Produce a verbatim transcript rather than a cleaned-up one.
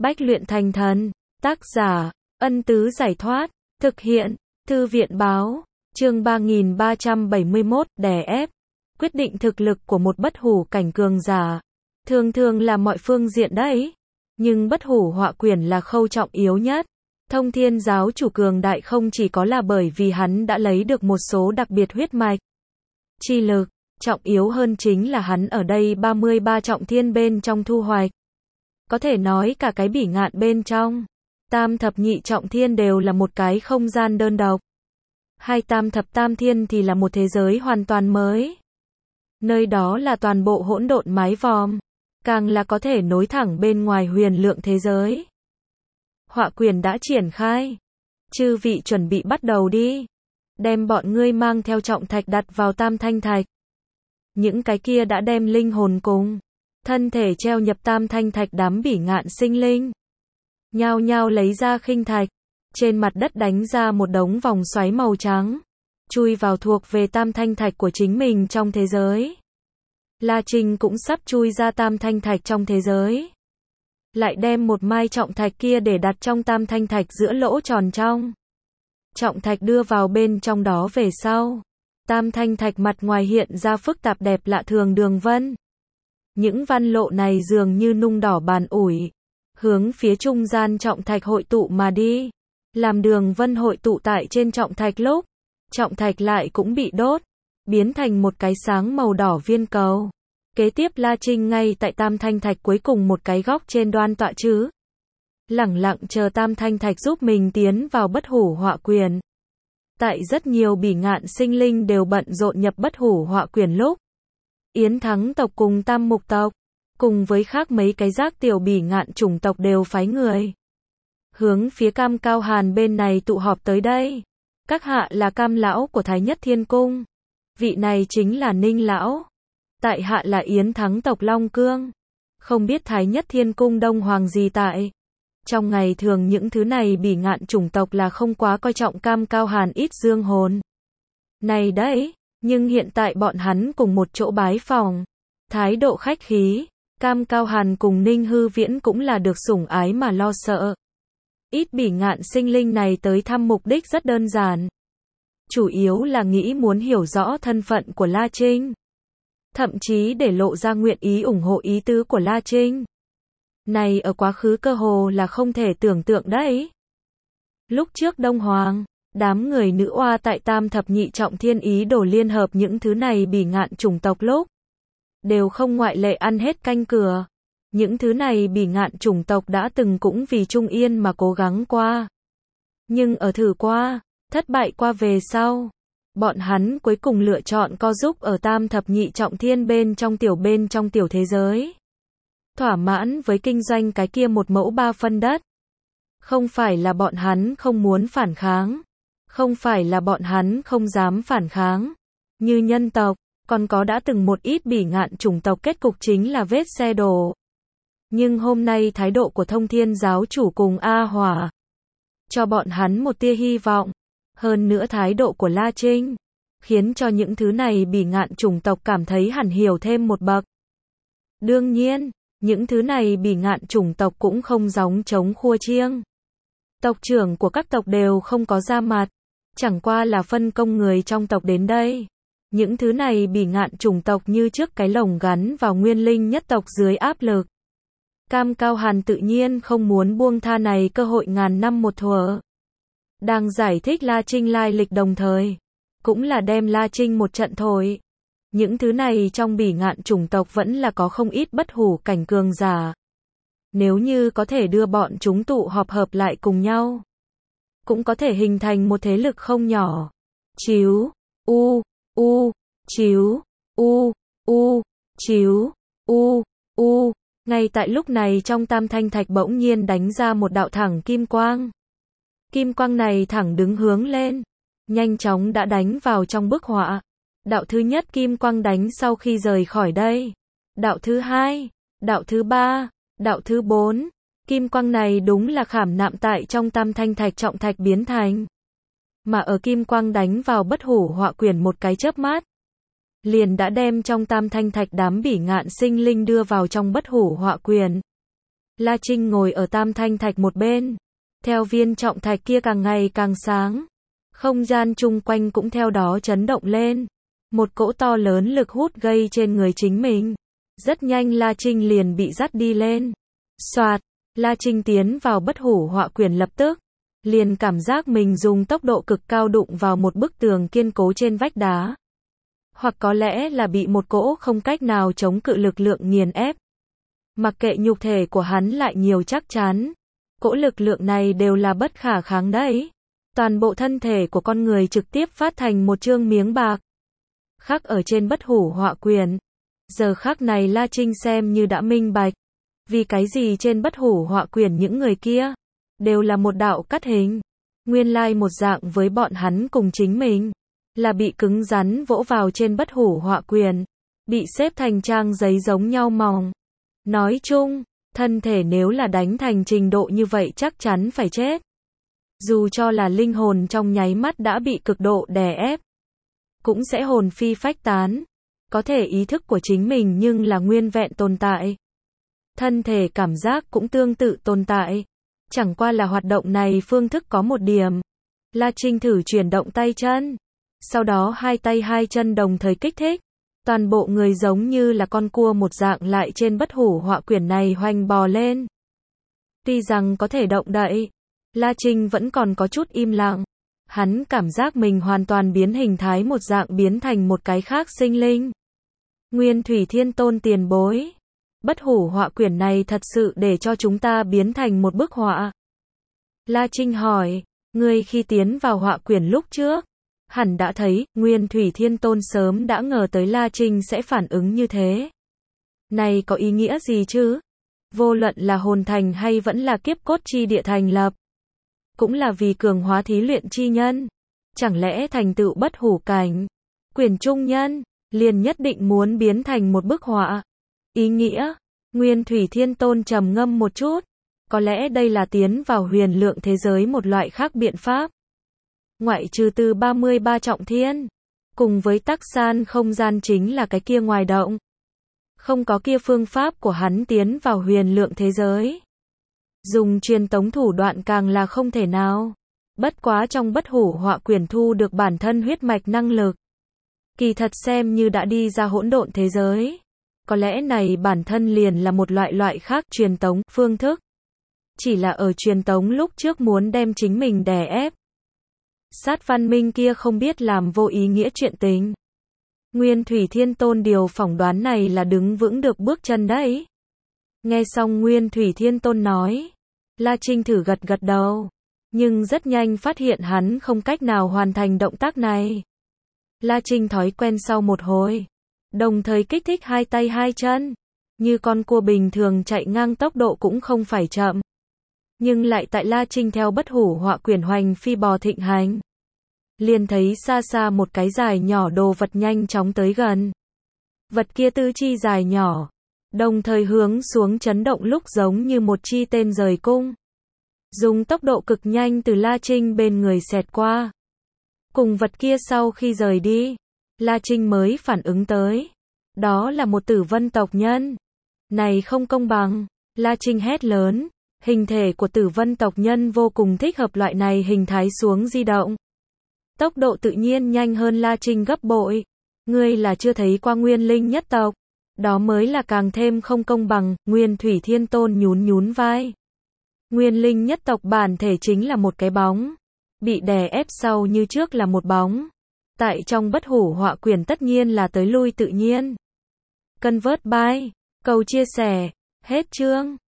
Bách luyện thành thần. Tác giả, Ân Tứ Giải Thoát. Thực hiện, Thư viện Báo. Chương ba nghìn ba trăm bảy mươi mốt, đè ép. Quyết định thực lực của một bất hủ cảnh cường giả. Thường thường là mọi phương diện đấy. Nhưng bất hủ họa quyển là khâu trọng yếu nhất. Thông Thiên giáo chủ cường đại không chỉ có là bởi vì hắn đã lấy được một số đặc biệt huyết mạch, chi lực, trọng yếu hơn chính là hắn ở đây ba mươi ba trọng thiên bên trong thu hoạch. Có thể nói cả cái bỉ ngạn bên trong, tam thập nhị trọng thiên đều là một cái không gian đơn độc. Hai tam thập tam thiên thì là một thế giới hoàn toàn mới. Nơi đó là toàn bộ hỗn độn mái vòm, càng là có thể nối thẳng bên ngoài huyền lượng thế giới. Họa quyền đã triển khai. Chư vị chuẩn bị bắt đầu đi. Đem bọn ngươi mang theo trọng thạch đặt vào tam thanh thạch. Những cái kia đã đem linh hồn cùng thân thể treo nhập tam thanh thạch đám bỉ ngạn sinh linh. Nhao nhao lấy ra khinh thạch. Trên mặt đất đánh ra một đống vòng xoáy màu trắng. Chui vào thuộc về tam thanh thạch của chính mình trong thế giới. La Trinh cũng sắp chui ra tam thanh thạch trong thế giới. Lại đem một mai trọng thạch kia để đặt trong tam thanh thạch giữa lỗ tròn trong. Trọng thạch đưa vào bên trong đó về sau. Tam thanh thạch mặt ngoài hiện ra phức tạp đẹp lạ thường đường vân. Những văn lộ này dường như nung đỏ bàn ủi. Hướng phía trung gian trọng thạch hội tụ mà đi. Làm đường vân hội tụ tại trên trọng thạch lúc. Trọng thạch lại cũng bị đốt. Biến thành một cái sáng màu đỏ viên cầu. Kế tiếp La Trinh ngay tại tam thanh thạch cuối cùng một cái góc trên đoan tọa chứ. Lẳng lặng chờ tam thanh thạch giúp mình tiến vào bất hủ họa quyền. Tại rất nhiều bỉ ngạn sinh linh đều bận rộn nhập bất hủ họa quyền lúc. Yến Thắng tộc cùng Tam Mục tộc, cùng với khác mấy cái giác tiểu bỉ ngạn chủng tộc đều phái người. Hướng phía Cam Cao Hàn bên này tụ họp tới đây. Các hạ là Cam Lão của Thái Nhất Thiên Cung. Vị này chính là Ninh Lão. Tại hạ là Yến Thắng tộc Long Cương. Không biết Thái Nhất Thiên Cung Đông Hoàng gì tại. Trong ngày thường những thứ này bỉ ngạn chủng tộc là không quá coi trọng Cam Cao Hàn ít dương hồn. Này đấy, nhưng hiện tại bọn hắn cùng một chỗ bái phòng. Thái độ khách khí, Cam Cao Hàn cùng Ninh Hư Viễn cũng là được sủng ái mà lo sợ. Ít bỉ ngạn sinh linh này tới thăm mục đích rất đơn giản. Chủ yếu là nghĩ muốn hiểu rõ thân phận của La Trinh. Thậm chí để lộ ra nguyện ý ủng hộ ý tứ của La Trinh. Này ở quá khứ cơ hồ là không thể tưởng tượng đấy. Lúc trước Đông Hoàng, đám người nữ oa tại tam thập nhị trọng thiên ý đồ liên hợp những thứ này bỉ ngạn chủng tộc lúc. Đều không ngoại lệ ăn hết canh cửa. Những thứ này bỉ ngạn chủng tộc đã từng cũng vì Trung Yên mà cố gắng qua. Nhưng ở thử qua, thất bại qua về sau. Bọn hắn cuối cùng lựa chọn co giúp ở tam thập nhị trọng thiên bên trong tiểu bên trong tiểu thế giới. Thỏa mãn với kinh doanh cái kia một mẫu ba phân đất. Không phải là bọn hắn không muốn phản kháng. Không phải là bọn hắn không dám phản kháng. Như nhân tộc, còn có đã từng một ít bỉ ngạn chủng tộc kết cục chính là vết xe đổ. Nhưng hôm nay thái độ của Thông Thiên giáo chủ cùng A Hỏa. Cho bọn hắn một tia hy vọng. Hơn nữa thái độ của La Trinh. Khiến cho những thứ này bỉ ngạn chủng tộc cảm thấy hẳn hiểu thêm một bậc. Đương nhiên, những thứ này bỉ ngạn chủng tộc cũng không gióng trống khua chiêng. Tộc trưởng của các tộc đều không có ra mặt. Chẳng qua là phân công người trong tộc đến đây. Những thứ này bỉ ngạn chủng tộc như trước cái lồng gắn vào nguyên linh nhất tộc dưới áp lực. Cam Cao Hàn tự nhiên không muốn buông tha này cơ hội ngàn năm một thuở. Đang giải thích La Trinh lai lịch đồng thời. Cũng là đem La Trinh một trận thổi. Những thứ này trong bỉ ngạn chủng tộc vẫn là có không ít bất hủ cảnh cường giả. Nếu như có thể đưa bọn chúng tụ họp hợp lại cùng nhau. Cũng có thể hình thành một thế lực không nhỏ. Chíu, u, u, chíu, u, u, chíu, u, u. Ngay tại lúc này trong tam thanh thạch bỗng nhiên đánh ra một đạo thẳng kim quang. Kim quang này thẳng đứng hướng lên. Nhanh chóng đã đánh vào trong bức họa. Đạo thứ nhất kim quang đánh sau khi rời khỏi đây. Đạo thứ hai, đạo thứ ba, đạo thứ bốn. Kim quang này đúng là khảm nạm tại trong tam thanh thạch trọng thạch biến thành. Mà ở kim quang đánh vào bất hủ họa quyển một cái chớp mắt. Liền đã đem trong tam thanh thạch đám bỉ ngạn sinh linh đưa vào trong bất hủ họa quyển. La Trinh ngồi ở tam thanh thạch một bên. Theo viên trọng thạch kia càng ngày càng sáng. Không gian chung quanh cũng theo đó chấn động lên. Một cỗ to lớn lực hút gây trên người chính mình. Rất nhanh La Trinh liền bị dắt đi lên. Soạt, La Trinh tiến vào bất hủ họa quyển lập tức. Liền cảm giác mình dùng tốc độ cực cao đụng vào một bức tường kiên cố trên vách đá. Hoặc có lẽ là bị một cỗ không cách nào chống cự lực lượng nghiền ép. Mặc kệ nhục thể của hắn lại nhiều chắc chắn. Cỗ lực lượng này đều là bất khả kháng đấy. Toàn bộ thân thể của con người trực tiếp phát thành một chương miếng bạc. Khắc ở trên bất hủ họa quyển. Giờ khắc này La Trinh xem như đã minh bạch. Vì cái gì trên bất hủ họa quyển những người kia đều là một đạo cắt hình. Nguyên lai một dạng với bọn hắn cùng chính mình. Là bị cứng rắn vỗ vào trên bất hủ họa quyển. Bị xếp thành trang giấy giống nhau mỏng. Nói chung, thân thể nếu là đánh thành trình độ như vậy chắc chắn phải chết. Dù cho là linh hồn trong nháy mắt đã bị cực độ đè ép. Cũng sẽ hồn phi phách tán. Có thể ý thức của chính mình nhưng là nguyên vẹn tồn tại. Thân thể cảm giác cũng tương tự tồn tại. Chẳng qua là hoạt động này phương thức có một điểm. La Trinh thử chuyển động tay chân. Sau đó hai tay hai chân đồng thời kích thích. Toàn bộ người giống như là con cua một dạng lại trên bất hủ họa quyển này hoành bò lên. Tuy rằng có thể động đậy, La Trinh vẫn còn có chút im lặng. Hắn cảm giác mình hoàn toàn biến hình thái một dạng biến thành một cái khác sinh linh. Nguyên Thủy Thiên Tôn tiền bối. Bất hủ họa quyển này thật sự để cho chúng ta biến thành một bức họa. La Trinh hỏi, ngươi khi tiến vào họa quyển lúc trước, hẳn đã thấy, Nguyên Thủy Thiên Tôn sớm đã ngờ tới La Trinh sẽ phản ứng như thế. Này có ý nghĩa gì chứ? Vô luận là hồn thành hay vẫn là kiếp cốt chi địa thành lập. Cũng là vì cường hóa thí luyện chi nhân. Chẳng lẽ thành tựu bất hủ cảnh, quyển trung nhân, liền nhất định muốn biến thành một bức họa? Ý nghĩa, Nguyên Thủy Thiên Tôn trầm ngâm một chút. Có lẽ đây là tiến vào huyền lượng thế giới một loại khác biện pháp. Ngoại trừ từ ba mươi ba trọng thiên. Cùng với tắc san không gian chính là cái kia ngoài động. Không có kia phương pháp của hắn tiến vào huyền lượng thế giới. Dùng truyền tống thủ đoạn càng là không thể nào. Bất quá trong bất hủ họa quyển thu được bản thân huyết mạch năng lực. Kỳ thật xem như đã đi ra hỗn độn thế giới. Có lẽ này bản thân liền là một loại loại khác truyền tống phương thức. Chỉ là ở truyền tống lúc trước muốn đem chính mình đè ép. Sát văn minh kia không biết làm vô ý nghĩa chuyện tình. Nguyên Thủy Thiên Tôn điều phỏng đoán này là đứng vững được bước chân đấy. Nghe xong Nguyên Thủy Thiên Tôn nói, La Trinh thử gật gật đầu. Nhưng rất nhanh phát hiện hắn không cách nào hoàn thành động tác này. La Trinh thói quen sau một hồi. Đồng thời kích thích hai tay hai chân. Như con cua bình thường chạy ngang tốc độ cũng không phải chậm. Nhưng lại tại La Trinh theo bất hủ họa quyển hoành phi bò thịnh hành. Liền thấy xa xa một cái dài nhỏ đồ vật nhanh chóng tới gần. Vật kia tư chi dài nhỏ. Đồng thời hướng xuống chấn động lúc giống như một chi tên rời cung. Dùng tốc độ cực nhanh từ La Trinh bên người xẹt qua. Cùng vật kia sau khi rời đi, La Trinh mới phản ứng tới. Đó là một tử vân tộc nhân. Này không công bằng. La Trinh hét lớn. Hình thể của tử vân tộc nhân vô cùng thích hợp loại này hình thái xuống di động. Tốc độ tự nhiên nhanh hơn La Trinh gấp bội. Ngươi là chưa thấy qua nguyên linh nhất tộc. Đó mới là càng thêm không công bằng. Nguyên Thủy Thiên Tôn nhún nhún vai. Nguyên linh nhất tộc bản thể chính là một cái bóng. Bị đè ép sau như trước là một bóng. Tại trong bất hủ họa quyển tất nhiên là tới lui tự nhiên. Convert by. Cầu chia sẻ. Hết chương.